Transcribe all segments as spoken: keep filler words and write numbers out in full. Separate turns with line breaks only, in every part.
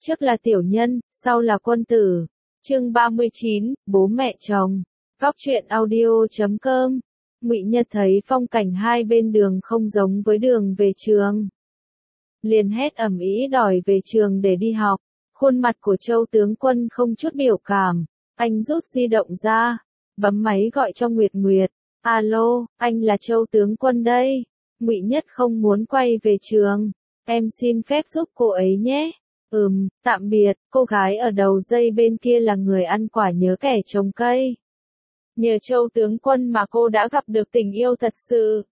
trước là tiểu nhân, sau là quân tử. Chương ba mươi chín, bố mẹ chồng. Góc truyện audio chấm com. Ngụy Nhật thấy phong cảnh hai bên đường không giống với đường về trường, liền hét ầm ĩ đòi về trường để đi học. Khuôn mặt của Châu tướng quân không chút biểu cảm, anh rút di động ra, bấm máy gọi cho Nguyệt Nguyệt. Alo, anh là Châu tướng quân đây. Ngụy Nhất không muốn quay về trường, em xin phép giúp cô ấy nhé. Ừm, tạm biệt. Cô gái ở đầu dây bên kia là người ăn quả nhớ kẻ trồng cây. Nhờ Châu tướng quân mà cô đã gặp được tình yêu thật sự.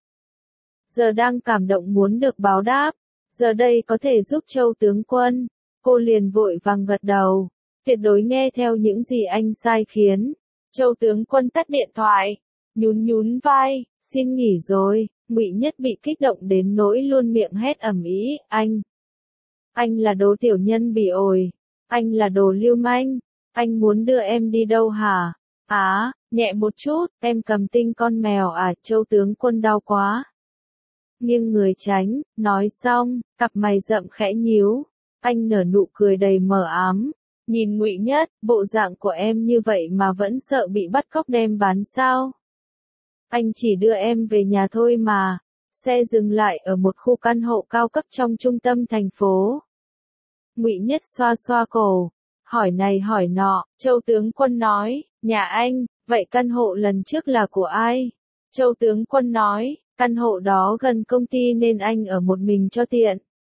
Giờ đang cảm động muốn được báo đáp. Giờ đây có thể giúp Châu tướng quân. Cô liền vội vàng gật đầu. Tuyệt đối nghe theo những gì anh sai khiến. Châu tướng quân tắt điện thoại, nhún nhún vai, xin nghỉ rồi. Ngụy Nhất bị kích động đến nỗi luôn miệng hét ầm ĩ, anh. Anh là đồ tiểu nhân bỉ ổi. Anh là đồ lưu manh. Anh muốn đưa em đi đâu hả? Á, nhẹ một chút, em cầm tinh con mèo à? Châu tướng quân đau quá. Nghiêng người tránh, nói xong, cặp mày rậm khẽ nhíu. Anh nở nụ cười đầy mờ ám. Nhìn Ngụy Nhất, bộ dạng của em như vậy mà vẫn sợ bị bắt cóc đem bán sao? Anh chỉ đưa em về nhà thôi mà. Xe dừng lại ở một khu căn hộ cao cấp trong trung tâm thành phố. Ngụy Nhất xoa xoa cổ, hỏi này hỏi nọ. Châu tướng quân nói, nhà anh. Vậy căn hộ lần trước là của ai? Châu tướng quân nói, căn hộ đó gần công ty nên anh ở một mình cho tiện.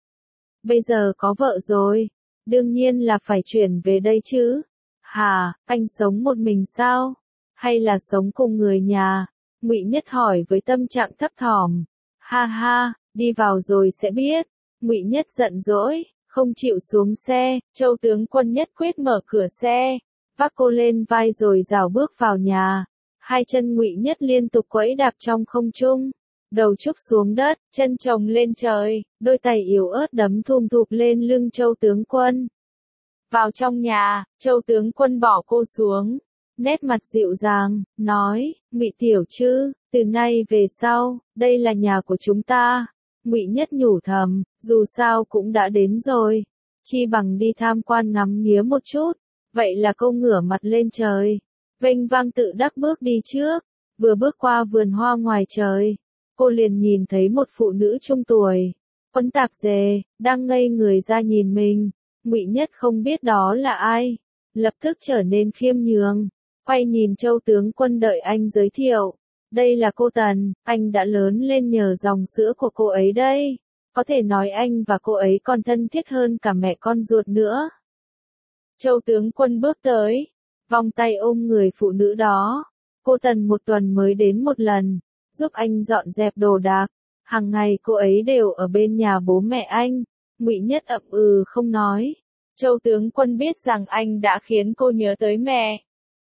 Bây giờ có vợ rồi, đương nhiên là phải chuyển về đây chứ. Hà, anh sống một mình sao? Hay là sống cùng người nhà? Ngụy Nhất hỏi với tâm trạng thấp thỏm. Ha ha, đi vào rồi sẽ biết. Ngụy Nhất giận dỗi, không chịu xuống xe. Châu tướng quân nhất quyết mở cửa xe, vác cô lên vai rồi rảo bước vào nhà. Hai chân Ngụy Nhất liên tục quẫy đạp trong không trung, đầu trúc xuống đất, chân chồng lên trời, đôi tay yếu ớt đấm thùm thụp lên lưng Châu tướng quân. Vào trong nhà, Châu tướng quân bỏ cô xuống, nét mặt dịu dàng, nói, Ngụy tiểu trư, từ nay về sau, đây là nhà của chúng ta. Ngụy Nhất nhủ thầm, dù sao cũng đã đến rồi, chi bằng đi tham quan ngắm nghía một chút. Vậy là cô ngửa mặt lên trời, vênh vang tự đắc bước đi trước. Vừa bước qua vườn hoa ngoài trời, cô liền nhìn thấy một phụ nữ trung tuổi, quấn tạp dề, đang ngây người ra nhìn mình. Ngụy Nhất không biết đó là ai, lập tức trở nên khiêm nhường, quay nhìn Châu tướng quân đợi anh giới thiệu. Đây là cô Tần, anh đã lớn lên nhờ dòng sữa của cô ấy đây. Có thể nói anh và cô ấy còn thân thiết hơn cả mẹ con ruột nữa. Châu tướng quân bước tới, vòng tay ôm người phụ nữ đó. Cô Tần một tuần mới đến một lần, giúp anh dọn dẹp đồ đạc. Hàng ngày cô ấy đều ở bên nhà bố mẹ anh. Ngụy Nhất ậm ừ không nói. Châu tướng quân biết rằng anh đã khiến cô nhớ tới mẹ.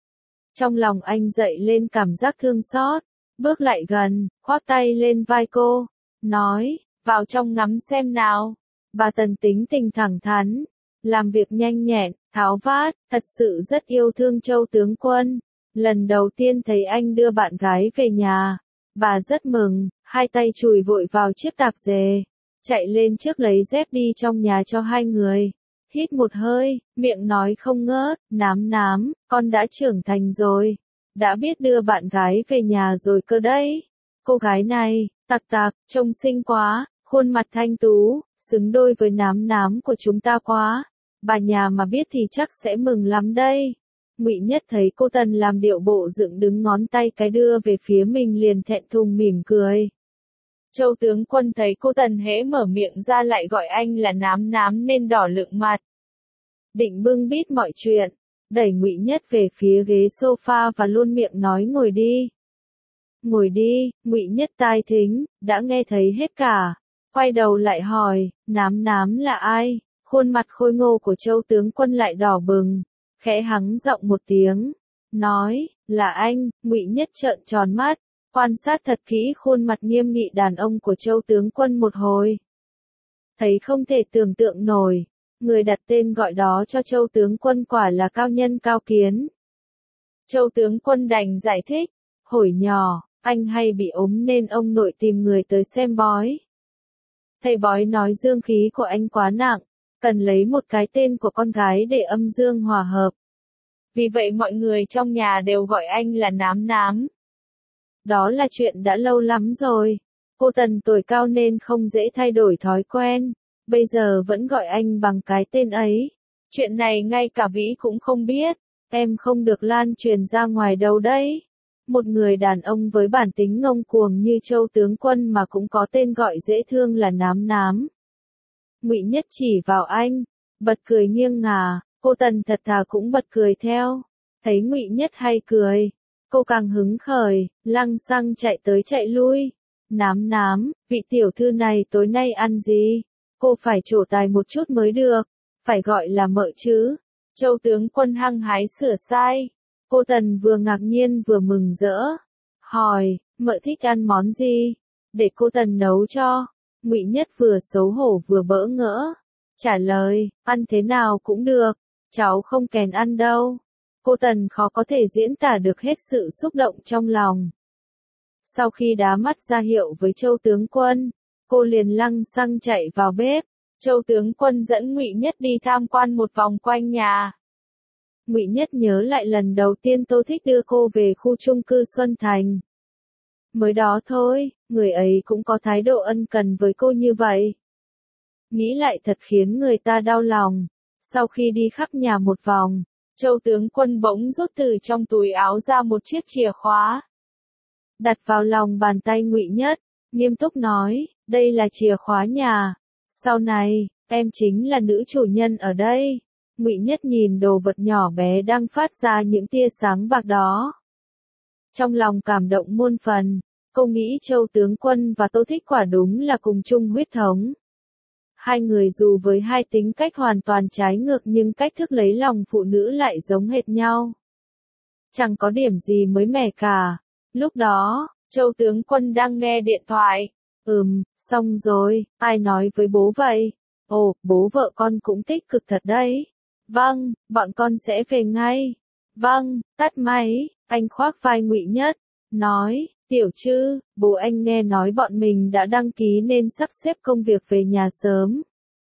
Trong lòng anh dậy lên cảm giác thương xót, bước lại gần, khoác tay lên vai cô, nói, vào trong ngắm xem nào. Bà Tần tính tình thẳng thắn, làm việc nhanh nhẹn, tháo vát, thật sự rất yêu thương Châu tướng quân. Lần đầu tiên thấy anh đưa bạn gái về nhà, bà rất mừng, hai tay chùi vội vào chiếc tạp dề, chạy lên trước lấy dép đi trong nhà cho hai người. Hít một hơi, miệng nói không ngớt, nám nám, con đã trưởng thành rồi, đã biết đưa bạn gái về nhà rồi cơ đấy. Cô gái này, tặc tặc, trông xinh quá, khuôn mặt thanh tú, xứng đôi với nám nám của chúng ta quá. Bà nhà mà biết thì chắc sẽ mừng lắm đây. Ngụy Nhất thấy cô Tần làm điệu bộ dựng đứng ngón tay cái đưa về phía mình liền thẹn thùng mỉm cười. Châu tướng quân thấy cô Tần hễ mở miệng ra lại gọi anh là nám nám nên đỏ lựng mặt. Định bưng bít mọi chuyện, đẩy Ngụy Nhất về phía ghế sofa và luôn miệng nói ngồi đi. Ngồi đi. Ngụy Nhất tai thính, đã nghe thấy hết cả. Quay đầu lại hỏi, nám nám là ai? Khuôn mặt khôi ngô của Châu tướng quân lại đỏ bừng, khẽ hắng giọng một tiếng, nói, là anh. Ngụy Nhất trợn tròn mắt, quan sát thật kỹ khuôn mặt nghiêm nghị đàn ông của Châu tướng quân một hồi. Thấy không thể tưởng tượng nổi, người đặt tên gọi đó cho Châu tướng quân quả là cao nhân cao kiến. Châu tướng quân đành giải thích, hồi nhỏ, anh hay bị ốm nên ông nội tìm người tới xem bói. Thầy bói nói dương khí của anh quá nặng, cần lấy một cái tên của con gái để âm dương hòa hợp. Vì vậy mọi người trong nhà đều gọi anh là Nám Nám. Đó là chuyện đã lâu lắm rồi. Cô Tần tuổi cao nên không dễ thay đổi thói quen, bây giờ vẫn gọi anh bằng cái tên ấy. Chuyện này ngay cả Vĩ cũng không biết, em không được lan truyền ra ngoài đâu đấy. Một người đàn ông với bản tính ngông cuồng như Châu tướng quân mà cũng có tên gọi dễ thương là Nám Nám. Ngụy Nhất chỉ vào anh, bật cười nghiêng ngả, cô Tần thật thà cũng bật cười theo. Thấy Ngụy Nhất hay cười, cô càng hứng khởi, lăng xăng chạy tới chạy lui. Nám Nám, vị tiểu thư này tối nay ăn gì? Cô phải trổ tài một chút mới được, phải gọi là mợ chứ. Châu tướng quân hăng hái sửa sai. Cô Tần vừa ngạc nhiên vừa mừng rỡ. Hỏi, mợ thích ăn món gì? Để cô Tần nấu cho. Ngụy Nhất vừa xấu hổ vừa bỡ ngỡ. Trả lời, ăn thế nào cũng được, cháu không kèn ăn đâu. Cô Tần khó có thể diễn tả được hết sự xúc động trong lòng. Sau khi đá mắt ra hiệu với Châu tướng quân, cô liền lăng xăng chạy vào bếp. Châu tướng quân dẫn Ngụy Nhất đi tham quan một vòng quanh nhà. Ngụy Nhất nhớ lại lần đầu tiên Tô Thích đưa cô về khu chung cư Xuân Thành. Mới đó thôi, người ấy cũng có thái độ ân cần với cô như vậy. Nghĩ lại thật khiến người ta đau lòng. Sau khi đi khắp nhà một vòng, Châu tướng quân bỗng rút từ trong túi áo ra một chiếc chìa khóa. Đặt vào lòng bàn tay Ngụy Nhất, nghiêm túc nói, đây là chìa khóa nhà. Sau này, em chính là nữ chủ nhân ở đây. Ngụy Nhất nhìn đồ vật nhỏ bé đang phát ra những tia sáng bạc đó. Trong lòng cảm động muôn phần, cô nghĩ Châu tướng quân và Tô Thích quả đúng là cùng chung huyết thống. Hai người dù với hai tính cách hoàn toàn trái ngược nhưng cách thức lấy lòng phụ nữ lại giống hệt nhau. Chẳng có điểm gì mới mẻ cả. Lúc đó, Châu tướng quân đang nghe điện thoại. Ừm, xong rồi, ai nói với bố vậy? Ồ, bố vợ con cũng tích cực thật đấy. Vâng, bọn con sẽ về ngay. Vâng, tắt máy, anh khoác vai Ngụy Nhất, nói, tiểu Trư, bố anh nghe nói bọn mình đã đăng ký nên sắp xếp công việc về nhà sớm.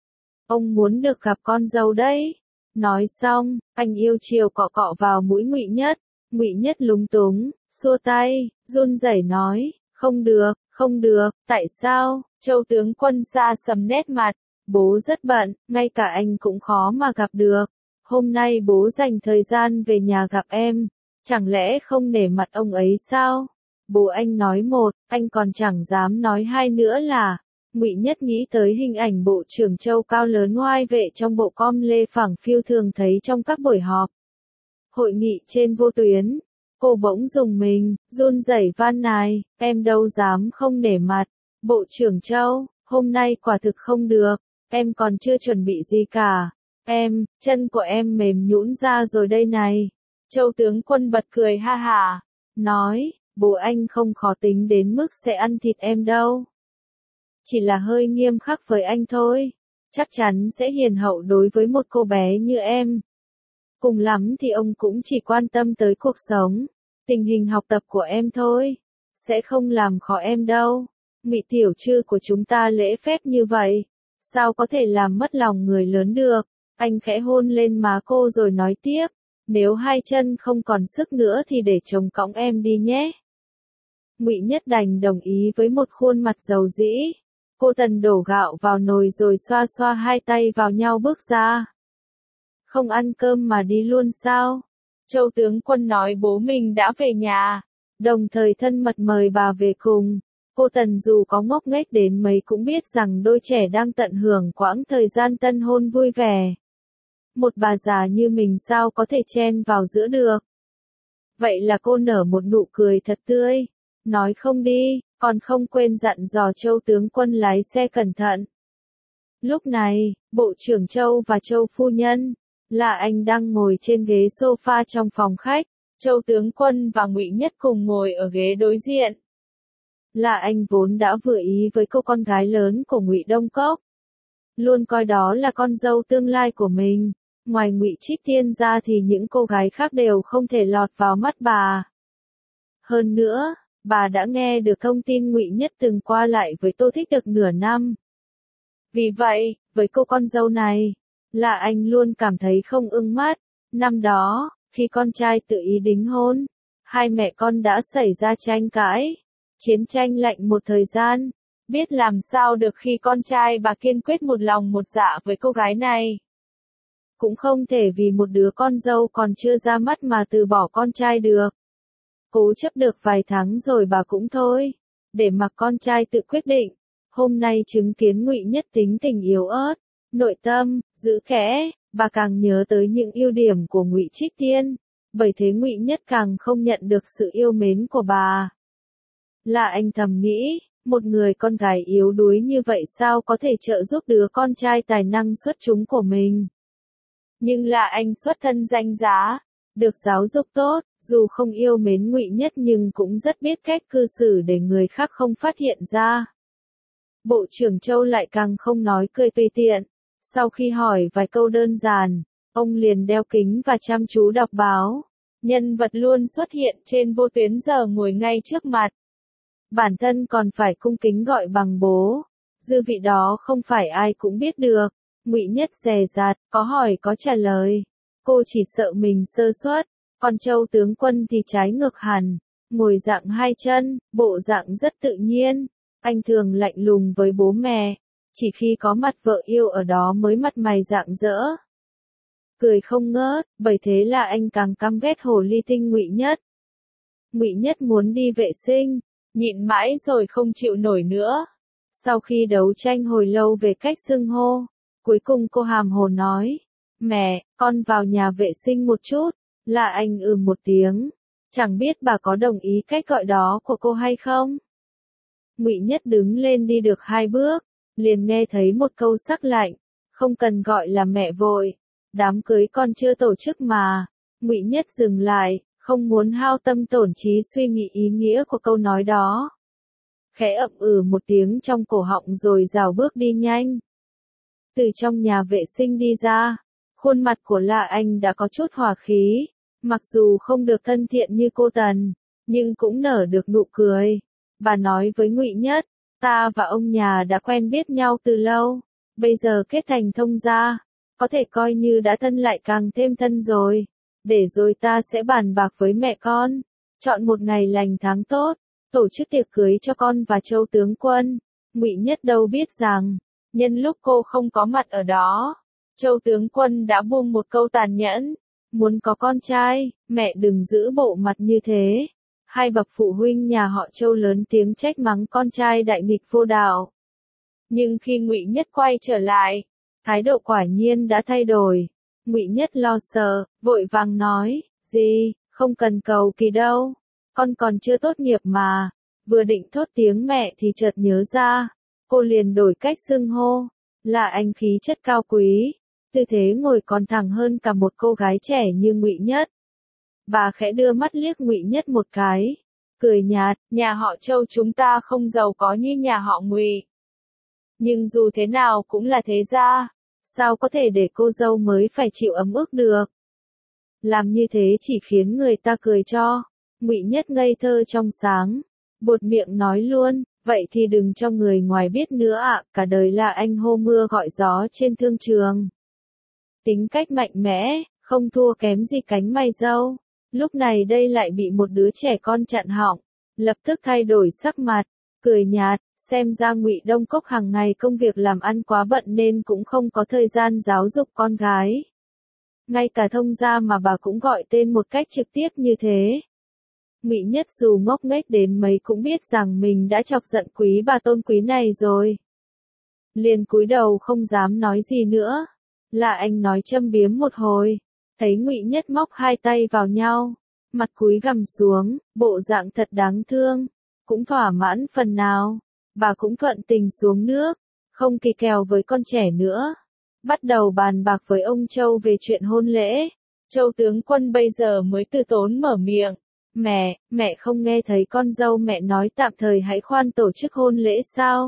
Ông muốn được gặp con dâu đấy. Nói xong, anh yêu chiều cọ cọ vào mũi Ngụy Nhất. Ngụy Nhất lúng túng, xua tay, run rẩy nói, không được, không được, tại sao? Châu tướng quân xa sầm nét mặt, bố rất bận, ngay cả anh cũng khó mà gặp được. Hôm nay bố dành thời gian về nhà gặp em, chẳng lẽ không nể mặt ông ấy sao? Bố anh nói một, anh còn chẳng dám nói hai nữa là. Ngụy Nhất nghĩ tới hình ảnh bộ trưởng Châu cao lớn oai vệ trong bộ com lê phẳng phiu thường thấy trong các buổi họp. Hội nghị trên vô tuyến. Cô bỗng rùng mình, run rẩy van nài, em đâu dám không nể mặt. Bộ trưởng Châu, hôm nay quả thực không được, em còn chưa chuẩn bị gì cả. Em, chân của em mềm nhũn ra rồi đây này. Châu tướng quân bật cười ha hả, nói, bố anh không khó tính đến mức sẽ ăn thịt em đâu. Chỉ là hơi nghiêm khắc với anh thôi, chắc chắn sẽ hiền hậu đối với một cô bé như em. Cùng lắm thì ông cũng chỉ quan tâm tới cuộc sống, tình hình học tập của em thôi, sẽ không làm khó em đâu. Ngụy tiểu Trư của chúng ta lễ phép như vậy, sao có thể làm mất lòng người lớn được? Anh khẽ hôn lên má cô rồi nói tiếp, nếu hai chân không còn sức nữa thì để chồng cõng em đi nhé. Ngụy Nhất đành đồng ý với một khuôn mặt dầu dĩ. Cô Tần đổ gạo vào nồi rồi xoa xoa hai tay vào nhau bước ra. Không ăn cơm mà đi luôn sao? Châu tướng quân nói bố mình đã về nhà, đồng thời thân mật mời bà về cùng. Cô Tần dù có ngốc nghếch đến mấy cũng biết rằng đôi trẻ đang tận hưởng quãng thời gian tân hôn vui vẻ. Một bà già như mình sao có thể chen vào giữa được. Vậy là cô nở một nụ cười thật tươi, nói không đi, còn không quên dặn dò Châu tướng quân lái xe cẩn thận. Lúc này, Bộ trưởng Châu và Châu phu nhân, là anh đang ngồi trên ghế sofa trong phòng khách, Châu tướng quân và Ngụy Nhất cùng ngồi ở ghế đối diện. Là anh vốn đã vừa ý với cô con gái lớn của Ngụy Đông Cốc, luôn coi đó là con dâu tương lai của mình. Ngoài Ngụy Trích Tiên ra thì những cô gái khác đều không thể lọt vào mắt bà. Hơn nữa, bà đã nghe được thông tin Ngụy Nhất từng qua lại với Tô Thích được nửa năm. Vì vậy, với cô con dâu này, Là anh luôn cảm thấy không ưng mắt. Năm đó, khi con trai tự ý đính hôn, hai mẹ con đã xảy ra tranh cãi, chiến tranh lạnh một thời gian. Biết làm sao được khi con trai bà kiên quyết một lòng một dạ với cô gái này. Cũng không thể vì một đứa con dâu còn chưa ra mắt mà từ bỏ con trai được. Cố chấp được vài tháng rồi bà cũng thôi, để mặc con trai tự quyết định. Hôm nay chứng kiến Ngụy Nhất tính tình yếu ớt, nội tâm, giữ kẽ, bà càng nhớ tới những ưu điểm của Ngụy Trích Tiên, bởi thế Ngụy Nhất càng không nhận được sự yêu mến của bà. Là anh thầm nghĩ, một người con gái yếu đuối như vậy sao có thể trợ giúp đứa con trai tài năng xuất chúng của mình. Nhưng là anh xuất thân danh giá, được giáo dục tốt, dù không yêu mến Ngụy Nhất nhưng cũng rất biết cách cư xử để người khác không phát hiện ra. Bộ trưởng Châu lại càng không nói cười tùy tiện. Sau khi hỏi vài câu đơn giản, ông liền đeo kính và chăm chú đọc báo. Nhân vật luôn xuất hiện trên vô tuyến giờ ngồi ngay trước mặt. Bản thân còn phải cung kính gọi bằng bố. Dư vị đó không phải ai cũng biết được. Ngụy Nhất dè dặt, có hỏi có trả lời. Cô chỉ sợ mình sơ suất, còn Châu tướng quân thì trái ngược hẳn, ngồi dạng hai chân, bộ dạng rất tự nhiên. Anh thường lạnh lùng với bố mẹ, chỉ khi có mặt vợ yêu ở đó mới mặt mày rạng rỡ. Cười không ngớt, bởi thế là anh càng căm ghét hồ ly tinh Ngụy Nhất. Ngụy Nhất muốn đi vệ sinh, nhịn mãi rồi không chịu nổi nữa. Sau khi đấu tranh hồi lâu về cách xưng hô, cuối cùng cô hàm hồ nói, mẹ, con vào nhà vệ sinh một chút. Là anh ừ một tiếng, chẳng biết bà có đồng ý cách gọi đó của cô hay không. Ngụy Nhất đứng lên đi được hai bước, liền nghe thấy một câu sắc lạnh, không cần gọi là mẹ vội, đám cưới con chưa tổ chức mà. Ngụy Nhất dừng lại, không muốn hao tâm tổn trí suy nghĩ ý nghĩa của câu nói đó. Khẽ ậm ừ một tiếng trong cổ họng rồi rảo bước đi nhanh. Từ trong nhà vệ sinh đi ra, khuôn mặt của La Anh đã có chút hòa khí, mặc dù không được thân thiện như cô Tần, nhưng cũng nở được nụ cười. Bà nói với Ngụy Nhất, ta và ông nhà đã quen biết nhau từ lâu, bây giờ kết thành thông gia, có thể coi như đã thân lại càng thêm thân rồi. Để rồi ta sẽ bàn bạc với mẹ con, chọn một ngày lành tháng tốt, tổ chức tiệc cưới cho con và Châu tướng quân. Ngụy Nhất đâu biết rằng, nhân lúc cô không có mặt ở đó, Châu tướng quân đã buông một câu tàn nhẫn, muốn có con trai, mẹ đừng giữ bộ mặt như thế. Hai bậc phụ huynh nhà họ Châu lớn tiếng trách mắng con trai đại nghịch vô đạo. Nhưng khi Ngụy Nhất quay trở lại, thái độ quả nhiên đã thay đổi. Ngụy Nhất lo sợ, vội vàng nói, gì, không cần cầu kỳ đâu, con còn chưa tốt nghiệp mà. Vừa định thốt tiếng mẹ thì chợt nhớ ra, cô liền đổi cách xưng hô, là anh khí chất cao quý, tư thế ngồi còn thẳng hơn cả một cô gái trẻ như Ngụy Nhất. Bà khẽ đưa mắt liếc Ngụy Nhất một cái, cười nhạt, nhà họ Châu chúng ta không giàu có như nhà họ Ngụy. Nhưng dù thế nào cũng là thế gia, sao có thể để cô dâu mới phải chịu ấm ức được. Làm như thế chỉ khiến người ta cười cho. Ngụy Nhất ngây thơ trong sáng, buột miệng nói luôn, vậy thì đừng cho người ngoài biết nữa ạ, cả đời là anh hô mưa gọi gió trên thương trường. Tính cách mạnh mẽ, không thua kém gì cánh mày râu. Lúc này đây lại bị một đứa trẻ con chặn họng, lập tức thay đổi sắc mặt, cười nhạt, xem ra Ngụy Đông Cốc hàng ngày công việc làm ăn quá bận nên cũng không có thời gian giáo dục con gái. Ngay cả thông gia mà bà cũng gọi tên một cách trực tiếp như thế. Ngụy Nhất dù ngốc nghếch đến mấy cũng biết rằng mình đã chọc giận quý bà tôn quý này rồi. Liền cúi đầu không dám nói gì nữa. Là anh nói châm biếm một hồi, thấy Ngụy Nhất móc hai tay vào nhau, mặt cúi gằm xuống, bộ dạng thật đáng thương, cũng thỏa mãn phần nào. Bà cũng thuận tình xuống nước, không kỳ kèo với con trẻ nữa. Bắt đầu bàn bạc với ông Châu về chuyện hôn lễ. Châu tướng quân bây giờ mới từ tốn mở miệng. Mẹ, mẹ không nghe thấy con dâu mẹ nói tạm thời hãy khoan tổ chức hôn lễ sao?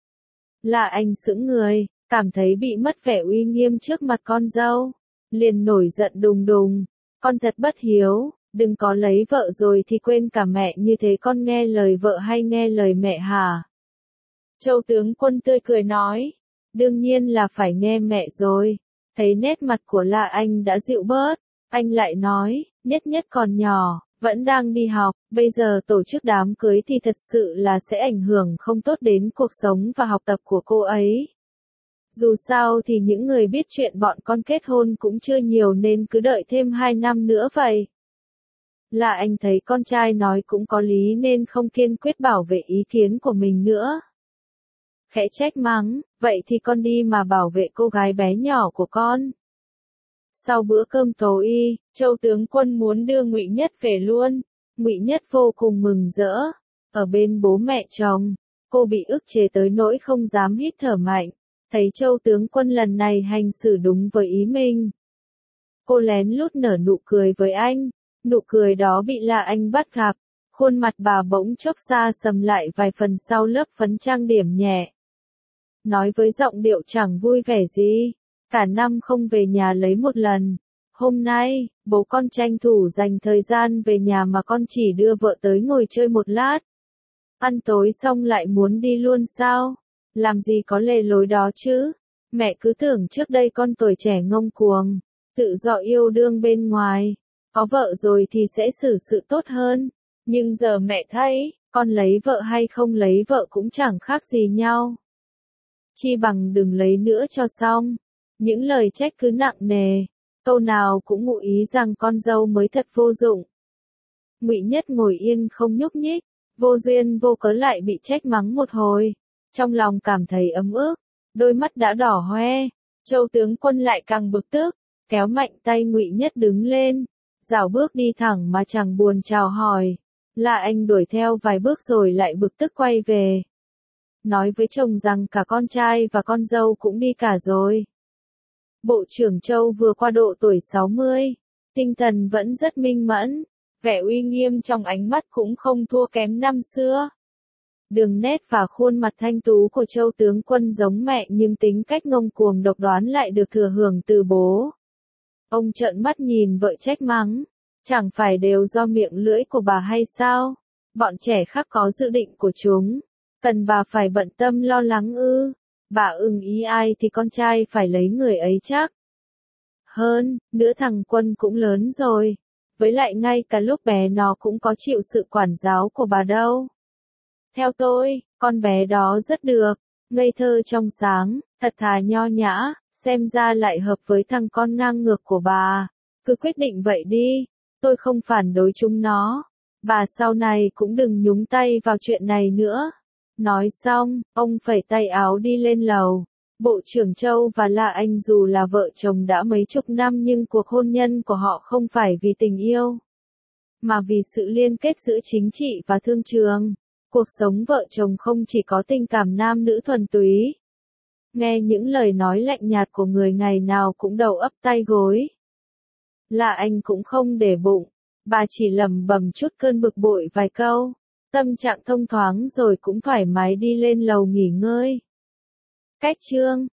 Là anh sững người, cảm thấy bị mất vẻ uy nghiêm trước mặt con dâu. Liền nổi giận đùng đùng. Con thật bất hiếu, đừng có lấy vợ rồi thì quên cả mẹ như thế, con nghe lời vợ hay nghe lời mẹ hả? Châu tướng quân tươi cười nói, đương nhiên là phải nghe mẹ rồi. Thấy nét mặt của La Anh đã dịu bớt, anh lại nói, Nhất Nhất còn nhỏ, vẫn đang đi học, bây giờ tổ chức đám cưới thì thật sự là sẽ ảnh hưởng không tốt đến cuộc sống và học tập của cô ấy. Dù sao thì những người biết chuyện bọn con kết hôn cũng chưa nhiều nên cứ đợi thêm hai năm nữa vậy. Là anh thấy con trai nói cũng có lý nên không kiên quyết bảo vệ ý kiến của mình nữa. Khẽ trách mắng, vậy thì con đi mà bảo vệ cô gái bé nhỏ của con. Sau bữa cơm tối, Châu tướng quân muốn đưa Ngụy Nhất về luôn. Ngụy Nhất vô cùng mừng rỡ. Ở bên bố mẹ chồng, cô bị ức chế tới nỗi không dám hít thở mạnh. Thấy Châu tướng quân lần này hành xử đúng với ý mình. Cô lén lút nở nụ cười với anh. Nụ cười đó bị La Anh bắt gặp. Khuôn mặt bà bỗng chốc xa sầm lại vài phần sau lớp phấn trang điểm nhẹ. Nói với giọng điệu chẳng vui vẻ gì. Cả năm không về nhà lấy một lần. Hôm nay, bố con tranh thủ dành thời gian về nhà mà con chỉ đưa vợ tới ngồi chơi một lát. Ăn tối xong lại muốn đi luôn sao? Làm gì có lề lối đó chứ? Mẹ cứ tưởng trước đây con tuổi trẻ ngông cuồng, tự do yêu đương bên ngoài. Có vợ rồi thì sẽ xử sự tốt hơn. Nhưng giờ mẹ thấy, con lấy vợ hay không lấy vợ cũng chẳng khác gì nhau. Chi bằng đừng lấy nữa cho xong. Những lời trách cứ nặng nề, câu nào cũng ngụ ý rằng con dâu mới thật vô dụng. Ngụy Nhất ngồi yên không nhúc nhích, vô duyên vô cớ lại bị trách mắng một hồi, trong lòng cảm thấy ấm ức, đôi mắt đã đỏ hoe. Châu tướng quân lại càng bực tức, kéo mạnh tay Ngụy Nhất đứng lên, dạo bước đi thẳng mà chẳng buồn chào hỏi. La Anh đuổi theo vài bước rồi lại bực tức quay về. Nói với chồng rằng cả con trai và con dâu cũng đi cả rồi. Bộ trưởng Châu vừa qua độ tuổi sáu mươi, tinh thần vẫn rất minh mẫn, vẻ uy nghiêm trong ánh mắt cũng không thua kém năm xưa. Đường nét và khuôn mặt thanh tú của Châu tướng quân giống mẹ nhưng tính cách ngông cuồng độc đoán lại được thừa hưởng từ bố. Ông trợn mắt nhìn vợ trách mắng, chẳng phải đều do miệng lưỡi của bà hay sao? Bọn trẻ khác có dự định của chúng, cần bà phải bận tâm lo lắng ư? Bà ưng ý ai thì con trai phải lấy người ấy chắc. Hơn, nữa thằng Quân cũng lớn rồi. Với lại ngay cả lúc bé nó cũng có chịu sự quản giáo của bà đâu. Theo tôi, con bé đó rất được, ngây thơ trong sáng, thật thà nho nhã, xem ra lại hợp với thằng con ngang ngược của bà. Cứ quyết định vậy đi, tôi không phản đối chúng nó. Bà sau này cũng đừng nhúng tay vào chuyện này nữa. Nói xong, ông phẩy tay áo đi lên lầu. Bộ trưởng Châu và La Anh dù là vợ chồng đã mấy chục năm nhưng cuộc hôn nhân của họ không phải vì tình yêu, mà vì sự liên kết giữa chính trị và thương trường. Cuộc sống vợ chồng không chỉ có tình cảm nam nữ thuần túy. Nghe những lời nói lạnh nhạt của người ngày nào cũng đầu ấp tay gối. La Anh cũng không để bụng, bà chỉ lẩm bẩm chút cơn bực bội vài câu. Tâm trạng thông thoáng rồi cũng thoải mái đi lên lầu nghỉ ngơi. Cách chương